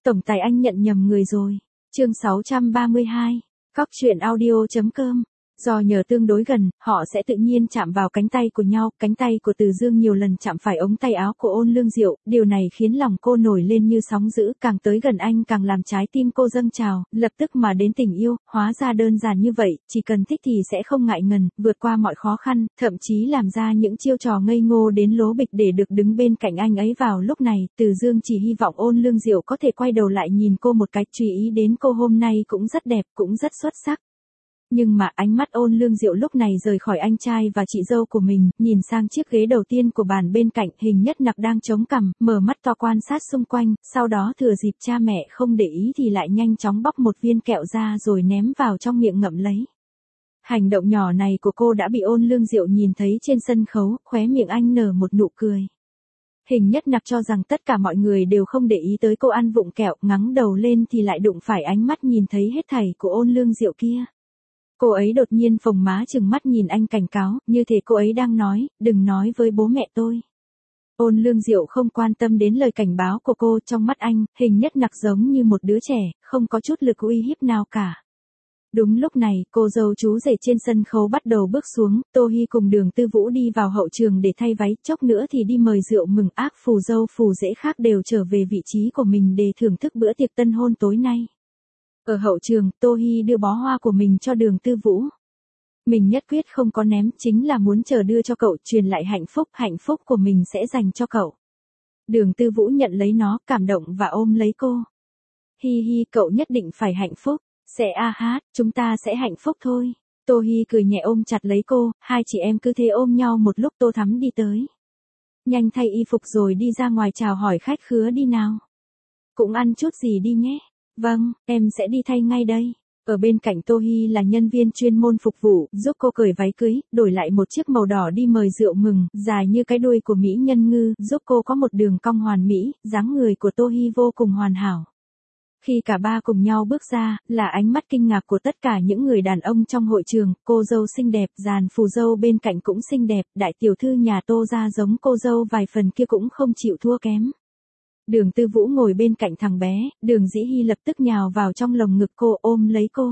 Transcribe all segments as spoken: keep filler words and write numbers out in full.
Tổng tài anh nhận nhầm người rồi. Chương sáu trăm ba mươi hai. Cóc truyện audio chấm com. Do nhờ tương đối gần, họ sẽ tự nhiên chạm vào cánh tay của nhau, cánh tay của Từ Dương nhiều lần chạm phải ống tay áo của Ôn Lương Diệu, điều này khiến lòng cô nổi lên như sóng dữ, càng tới gần anh càng làm trái tim cô dâng trào, lập tức mà đến tình yêu, hóa ra đơn giản như vậy, chỉ cần thích thì sẽ không ngại ngần, vượt qua mọi khó khăn, thậm chí làm ra những chiêu trò ngây ngô đến lố bịch để được đứng bên cạnh anh ấy. Vào lúc này, Từ Dương chỉ hy vọng Ôn Lương Diệu có thể quay đầu lại nhìn cô một cách, chú ý đến cô hôm nay cũng rất đẹp, cũng rất xuất sắc. Nhưng mà ánh mắt Ôn Lương Diệu lúc này rời khỏi anh trai và chị dâu của mình, nhìn sang chiếc ghế đầu tiên của bàn bên cạnh, Hình Nhất Nặc đang chống cằm, mở mắt to quan sát xung quanh, sau đó thừa dịp cha mẹ không để ý thì lại nhanh chóng bóc một viên kẹo ra rồi ném vào trong miệng ngậm lấy. Hành động nhỏ này của cô đã bị Ôn Lương Diệu nhìn thấy trên sân khấu, khóe miệng anh nở một nụ cười. Hình Nhất Nặc cho rằng tất cả mọi người đều không để ý tới cô ăn vụng kẹo, ngẩng đầu lên thì lại đụng phải ánh mắt nhìn thấy hết thảy của Ôn Lương Diệu kia. Cô ấy đột nhiên phồng má trừng mắt nhìn anh cảnh cáo, như thể cô ấy đang nói, đừng nói với bố mẹ tôi. Ôn Lương Diệu không quan tâm đến lời cảnh báo của cô, trong mắt anh, Hình Nhất Nặc giống như một đứa trẻ, không có chút lực uy hiếp nào cả. Đúng lúc này, cô dâu chú rể trên sân khấu bắt đầu bước xuống, Tô Hi cùng Đường Tư Vũ đi vào hậu trường để thay váy, chốc nữa thì đi mời rượu mừng. Ác phù dâu phù rể khác đều trở về vị trí của mình để thưởng thức bữa tiệc tân hôn tối nay. Ở hậu trường, Tô Hi đưa bó hoa của mình cho Đường Tư Vũ. Mình nhất quyết không có ném, chính là muốn chờ đưa cho cậu, truyền lại hạnh phúc, hạnh phúc của mình sẽ dành cho cậu. Đường Tư Vũ nhận lấy nó, cảm động và ôm lấy cô. Hi hi, cậu nhất định phải hạnh phúc, sẽ a hát, chúng ta sẽ hạnh phúc thôi. Tô Hi cười nhẹ ôm chặt lấy cô, hai chị em cứ thế ôm nhau một lúc. Tô Thắm đi tới. Nhanh thay y phục rồi đi ra ngoài chào hỏi khách khứa đi nào. Cũng ăn chút gì đi nhé. Vâng, em sẽ đi thay ngay đây. Ở bên cạnh Tô Hi là nhân viên chuyên môn phục vụ, giúp cô cởi váy cưới, đổi lại một chiếc màu đỏ đi mời rượu mừng, dài như cái đuôi của mỹ nhân ngư, giúp cô có một đường cong hoàn mỹ, dáng người của Tô Hi vô cùng hoàn hảo. Khi cả ba cùng nhau bước ra, là ánh mắt kinh ngạc của tất cả những người đàn ông trong hội trường. Cô dâu xinh đẹp, dàn phù dâu bên cạnh cũng xinh đẹp, đại tiểu thư nhà Tô gia giống cô dâu vài phần kia cũng không chịu thua kém. Đường Tư Vũ ngồi bên cạnh thằng bé, Đường Dĩ Hi lập tức nhào vào trong lồng ngực cô, ôm lấy cô.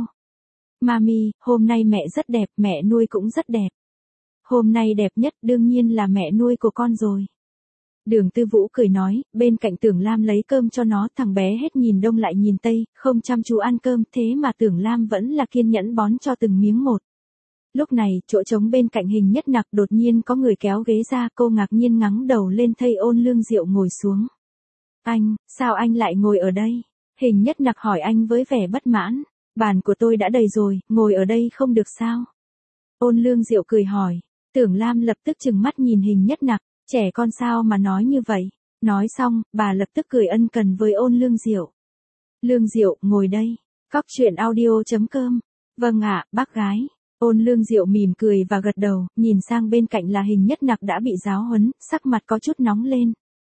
Mami, hôm nay mẹ rất đẹp, mẹ nuôi cũng rất đẹp. Hôm nay đẹp nhất đương nhiên là mẹ nuôi của con rồi. Đường Tư Vũ cười nói, bên cạnh Tưởng Lam lấy cơm cho nó, thằng bé hết nhìn đông lại nhìn tây, không chăm chú ăn cơm, thế mà Tưởng Lam vẫn là kiên nhẫn bón cho từng miếng một. Lúc này, chỗ trống bên cạnh Hình Nhất Nặc đột nhiên có người kéo ghế ra, cô ngạc nhiên ngẩng đầu lên thấy Ôn Lương Diệu ngồi xuống. Anh, sao anh lại ngồi ở đây? Hình Nhất Nặc hỏi anh với vẻ bất mãn. Bàn của tôi đã đầy rồi, ngồi ở đây không được sao? Ôn Lương Diệu cười hỏi. Tưởng Lam lập tức trừng mắt nhìn Hình Nhất Nặc, trẻ con sao mà nói như vậy? Nói xong, bà lập tức cười ân cần với Ôn Lương Diệu. Lương Diệu, ngồi đây. Cóc truyện audio chấm com. Vâng ạ, bác gái. Ôn Lương Diệu mỉm cười và gật đầu, nhìn sang bên cạnh là Hình Nhất Nặc đã bị giáo huấn, sắc mặt có chút nóng lên.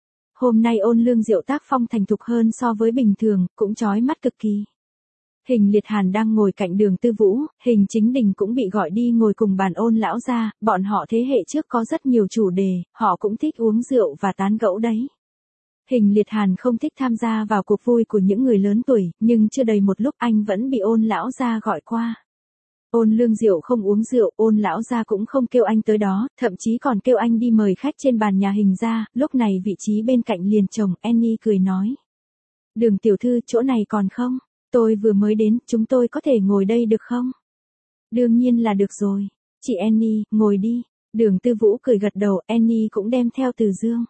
Hôm nay Ôn Lương Diệu tác phong thành thục hơn so với bình thường, cũng chói mắt cực kỳ. Hình Liệt Hàn đang ngồi cạnh Đường Tư Vũ, Hình Chính Đình cũng bị gọi đi ngồi cùng bàn Ôn lão gia, bọn họ thế hệ trước có rất nhiều chủ đề, họ cũng thích uống rượu và tán gẫu đấy. Hình Liệt Hàn không thích tham gia vào cuộc vui của những người lớn tuổi, nhưng chưa đầy một lúc anh vẫn bị Ôn lão gia gọi qua. Ôn Lương Diệu không uống rượu, Ôn lão gia cũng không kêu anh tới đó, thậm chí còn kêu anh đi mời khách trên bàn nhà Hình gia. Lúc này vị trí bên cạnh liền chồng Annie cười nói. Đường tiểu thư, chỗ này còn không? Tôi vừa mới đến, chúng tôi có thể ngồi đây được không? Đương nhiên là được rồi. Chị Annie, ngồi đi. Đường Tư Vũ cười gật đầu, Annie cũng đem theo Từ Dương.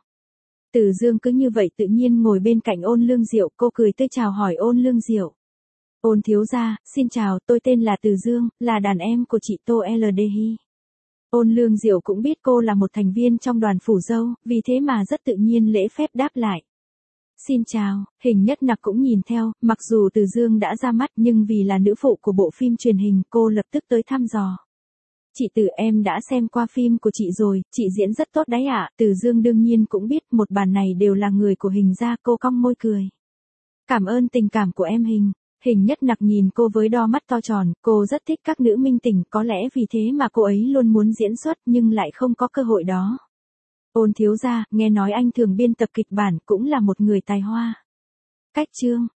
Từ Dương cứ như vậy tự nhiên ngồi bên cạnh Ôn Lương Diệu, cô cười tươi chào hỏi Ôn Lương Diệu. Ôn thiếu gia, xin chào, tôi tên là Từ Dương, là đàn em của chị Tô L D Hi. Ôn Lương Diệu cũng biết cô là một thành viên trong đoàn phủ dâu, vì thế mà rất tự nhiên lễ phép đáp lại. Xin chào, Hình Nhất Nặc cũng nhìn theo, mặc dù Từ Dương đã ra mắt nhưng vì là nữ phụ của bộ phim truyền hình, cô lập tức tới thăm dò. Chị Từ, em đã xem qua phim của chị rồi, chị diễn rất tốt đấy ạ. Từ Dương đương nhiên cũng biết một bàn này đều là người của Hình gia, cô cong môi cười. Cảm ơn tình cảm của em Hình. Hình Nhất Nặc nhìn cô với đo mắt to tròn, cô rất thích các nữ minh tình, có lẽ vì thế mà cô ấy luôn muốn diễn xuất nhưng lại không có cơ hội đó. Ôn thiếu gia, nghe nói anh thường biên tập kịch bản, cũng là một người tài hoa. Cách chương,